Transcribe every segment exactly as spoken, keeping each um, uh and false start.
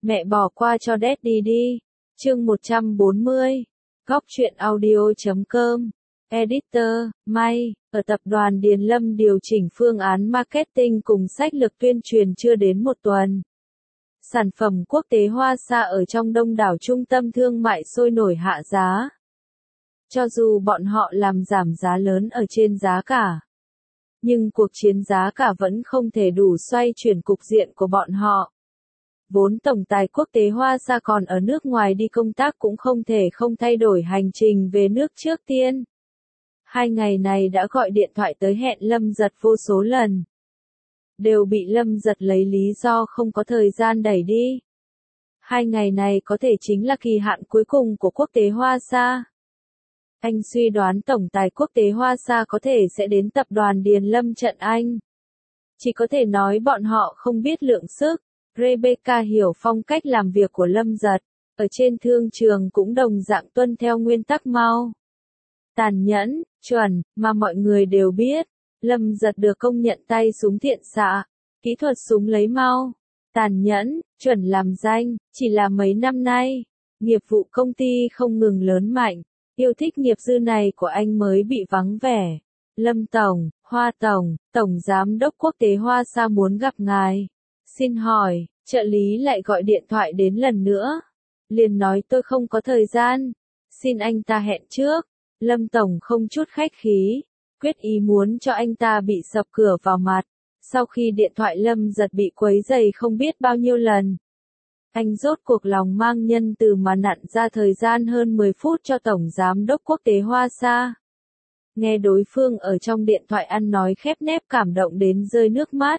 Mẹ bỏ qua cho Daddy đi. Chương một trăm bốn mươi. Góc truyện audio chấm com. Editor, May, ở tập đoàn Điền Lâm điều chỉnh phương án marketing cùng sách lược tuyên truyền chưa đến một tuần. Sản phẩm quốc tế Hoa Sa ở trong đông đảo trung tâm thương mại sôi nổi hạ giá. Cho dù bọn họ làm giảm giá lớn ở trên giá cả, nhưng cuộc chiến giá cả vẫn không thể đủ xoay chuyển cục diện của bọn họ. Vốn tổng tài quốc tế Hoa Sa còn ở nước ngoài đi công tác cũng không thể không thay đổi hành trình về nước trước tiên. Hai ngày này đã gọi điện thoại tới hẹn Lâm Giật vô số lần. Đều bị Lâm Giật lấy lý do không có thời gian đẩy đi. Hai ngày này có thể chính là kỳ hạn cuối cùng của quốc tế Hoa Sa. Anh suy đoán tổng tài quốc tế Hoa Sa có thể sẽ đến tập đoàn Điền Lâm trận anh. Chỉ có thể nói bọn họ không biết lượng sức. Rebecca hiểu phong cách làm việc của Lâm Giật, ở trên thương trường cũng đồng dạng tuân theo nguyên tắc mau, tàn nhẫn, chuẩn, mà mọi người đều biết. Lâm Giật được công nhận tay súng thiện xạ, kỹ thuật súng lấy mau, tàn nhẫn, chuẩn làm danh, chỉ là mấy năm nay, nghiệp vụ công ty không ngừng lớn mạnh, yêu thích nghiệp dư này của anh mới bị vắng vẻ. Lâm Tổng, Hoa Tổng, Tổng Giám đốc quốc tế Hoa Sa muốn gặp ngài. Xin hỏi, trợ lý lại gọi điện thoại đến lần nữa. Liền nói tôi không có thời gian. Xin anh ta hẹn trước. Lâm Tổng không chút khách khí, quyết ý muốn cho anh ta bị sập cửa vào mặt. Sau khi điện thoại Lâm Giật bị quấy rầy không biết bao nhiêu lần, anh rốt cuộc lòng mang nhân từ mà nặn ra thời gian hơn mười phút cho Tổng Giám đốc quốc tế Hoa Sa. Nghe đối phương ở trong điện thoại ăn nói khép nép cảm động đến rơi nước mắt.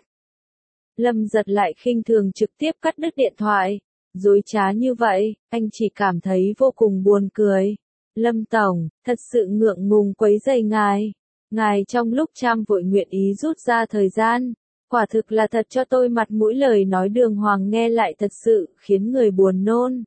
Lâm Giật lại khinh thường trực tiếp cắt đứt điện thoại. Dối trá như vậy, anh chỉ cảm thấy vô cùng buồn cười. Lâm Tổng, thật sự ngượng ngùng quấy rầy ngài. Ngài trong lúc trăm vội nguyện ý rút ra thời gian. Quả thực là thật cho tôi mặt mũi, lời nói đường hoàng nghe lại thật sự khiến người buồn nôn.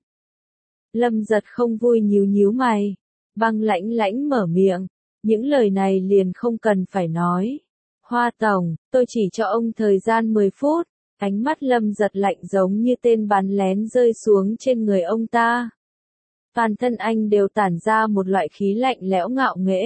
Lâm Giật không vui nhíu nhíu mày. Băng lãnh lãnh mở miệng. Những lời này liền không cần phải nói. Hoa Tổng, tôi chỉ cho ông thời gian mười phút. Ánh mắt Lâm Giật lạnh giống như tên bắn lén rơi xuống trên người ông ta. Toàn thân anh đều tản ra một loại khí lạnh lẽo ngạo nghễ.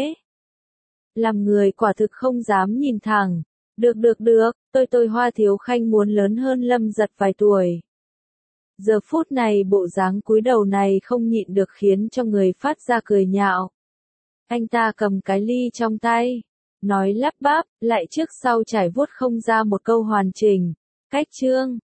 Làm người quả thực không dám nhìn thẳng. Được được được, tôi tôi Hoa Thiếu Khanh muốn lớn hơn Lâm Giật vài tuổi. Giờ phút này bộ dáng cúi đầu này không nhịn được khiến cho người phát ra cười nhạo. Anh ta cầm cái ly trong tay, nói lắp bắp, lại trước sau trải vuốt không ra một câu hoàn chỉnh. Cách chương,